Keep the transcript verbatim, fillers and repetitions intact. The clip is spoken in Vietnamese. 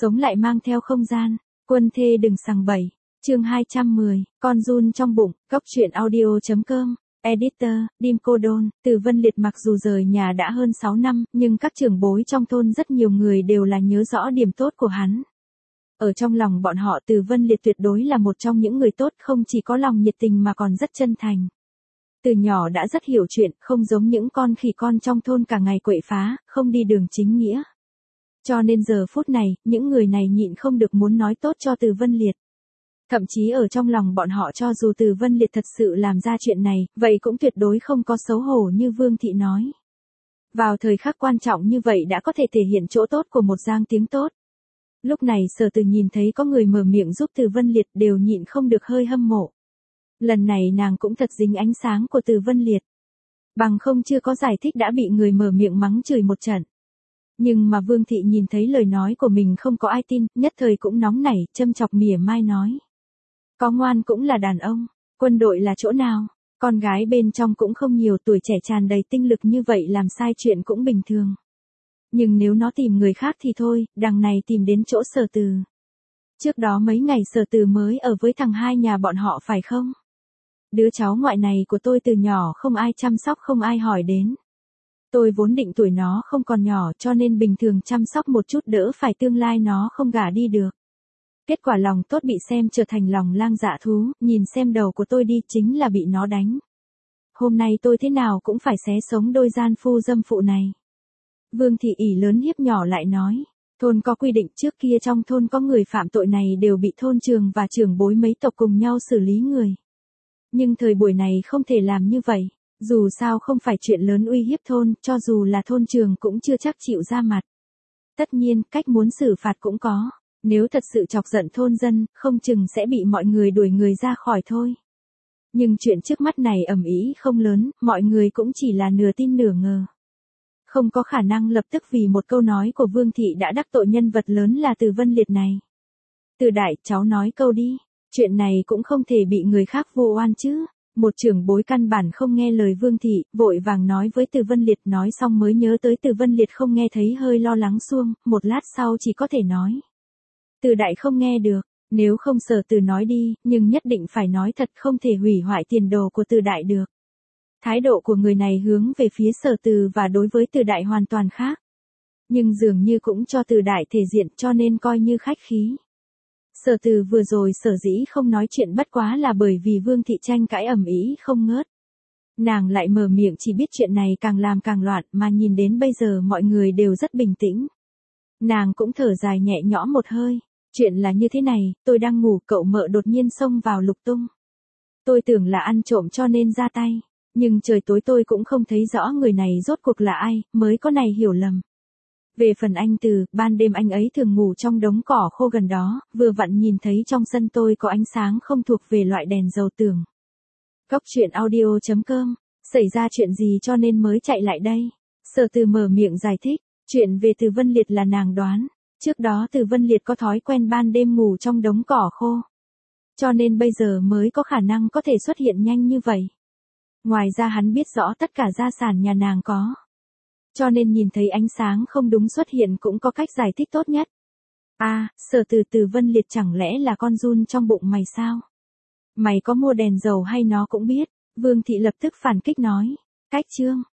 Sống lại mang theo không gian, quân thê đừng sằng bậy. Chương hai trăm mười, con giun trong bụng, góc truyện audio chấm com. Editor, Dim Cô Đôn. Từ Vân Liệt mặc dù rời nhà đã hơn sáu năm, nhưng các trưởng bối trong thôn rất nhiều người đều là nhớ rõ điểm tốt của hắn. Ở trong lòng bọn họ Từ Vân Liệt tuyệt đối là một trong những người tốt, không chỉ có lòng nhiệt tình mà còn rất chân thành. Từ nhỏ đã rất hiểu chuyện, không giống những con khỉ con trong thôn cả ngày quậy phá, không đi đường chính nghĩa. Cho nên giờ phút này, những người này nhịn không được muốn nói tốt cho Từ Vân Liệt. Thậm chí ở trong lòng bọn họ cho dù Từ Vân Liệt thật sự làm ra chuyện này, vậy cũng tuyệt đối không có xấu hổ như Vương Thị nói. Vào thời khắc quan trọng như vậy đã có thể thể hiện chỗ tốt của một giang tiếng tốt. Lúc này Sở Từ nhìn thấy có người mở miệng giúp Từ Vân Liệt đều nhịn không được hơi hâm mộ. Lần này nàng cũng thật dính ánh sáng của Từ Vân Liệt. Bằng không chưa có giải thích đã bị người mở miệng mắng chửi một trận. Nhưng mà Vương Thị nhìn thấy lời nói của mình không có ai tin, nhất thời cũng nóng nảy, châm chọc mỉa mai nói. Có ngoan cũng là đàn ông, quân đội là chỗ nào, con gái bên trong cũng không nhiều, tuổi trẻ tràn đầy tinh lực như vậy làm sai chuyện cũng bình thường. Nhưng nếu nó tìm người khác thì thôi, đằng này tìm đến chỗ Sở Từ. Trước đó mấy ngày Sở Từ mới ở với thằng hai nhà bọn họ phải không? Đứa cháu ngoại này của tôi từ nhỏ không ai chăm sóc, không ai hỏi đến. Tôi vốn định tuổi nó không còn nhỏ cho nên bình thường chăm sóc một chút đỡ phải tương lai nó không gả đi được. Kết quả lòng tốt bị xem trở thành lòng lang dạ thú, nhìn xem đầu của tôi đi chính là bị nó đánh. Hôm nay tôi thế nào cũng phải xé sống đôi gian phu dâm phụ này. Vương Thị ỷ lớn hiếp nhỏ lại nói, thôn có quy định trước kia trong thôn có người phạm tội này đều bị thôn trường và trưởng bối mấy tộc cùng nhau xử lý người. Nhưng thời buổi này không thể làm như vậy, dù sao không phải chuyện lớn uy hiếp thôn, cho dù là thôn trường cũng chưa chắc chịu ra mặt. Tất nhiên, cách muốn xử phạt cũng có. Nếu thật sự chọc giận thôn dân, không chừng sẽ bị mọi người đuổi người ra khỏi thôi. Nhưng chuyện trước mắt này ầm ĩ không lớn, mọi người cũng chỉ là nửa tin nửa ngờ. Không có khả năng lập tức vì một câu nói của Vương Thị đã đắc tội nhân vật lớn là Từ Vân Liệt này. Từ đại, cháu nói câu đi, chuyện này cũng không thể bị người khác vu oan chứ. Một trưởng bối căn bản không nghe lời Vương Thị, vội vàng nói với Từ Vân Liệt, nói xong mới nhớ tới Từ Vân Liệt không nghe thấy hơi lo lắng xuông, một lát sau chỉ có thể nói. Từ đại không nghe được, nếu không Sở Từ nói đi, nhưng nhất định phải nói thật, không thể hủy hoại tiền đồ của Từ đại được. Thái độ của người này hướng về phía Sở Từ và đối với Từ đại hoàn toàn khác. Nhưng dường như cũng cho Từ đại thể diện cho nên coi như khách khí. Sở Từ vừa rồi sở dĩ không nói chuyện bất quá là bởi vì Vương Thị tranh cãi ầm ĩ không ngớt. Nàng lại mở miệng chỉ biết chuyện này càng làm càng loạn, mà nhìn đến bây giờ mọi người đều rất bình tĩnh. Nàng cũng thở dài nhẹ nhõm một hơi. Chuyện là như thế này, tôi đang ngủ, cậu mợ đột nhiên xông vào lục tung. Tôi tưởng là ăn trộm cho nên ra tay, nhưng trời tối tôi cũng không thấy rõ người này rốt cuộc là ai, mới có này hiểu lầm. Về phần anh Từ, ban đêm anh ấy thường ngủ trong đống cỏ khô gần đó, vừa vặn nhìn thấy trong sân tôi có ánh sáng không thuộc về loại đèn dầu tường. Góc truyện audio chấm com, xảy ra chuyện gì cho nên mới chạy lại đây? Sở Từ mở miệng giải thích, chuyện về Từ Vân Liệt là nàng đoán. Trước đó Từ Vân Liệt có thói quen ban đêm ngủ trong đống cỏ khô. Cho nên bây giờ mới có khả năng có thể xuất hiện nhanh như vậy. Ngoài ra hắn biết rõ tất cả gia sản nhà nàng có. Cho nên nhìn thấy ánh sáng không đúng xuất hiện cũng có cách giải thích tốt nhất. À, Sở Từ Từ Vân Liệt chẳng lẽ là con giun trong bụng mày sao? Mày có mua đèn dầu hay nó cũng biết? Vương Thị lập tức phản kích nói. Cách chương.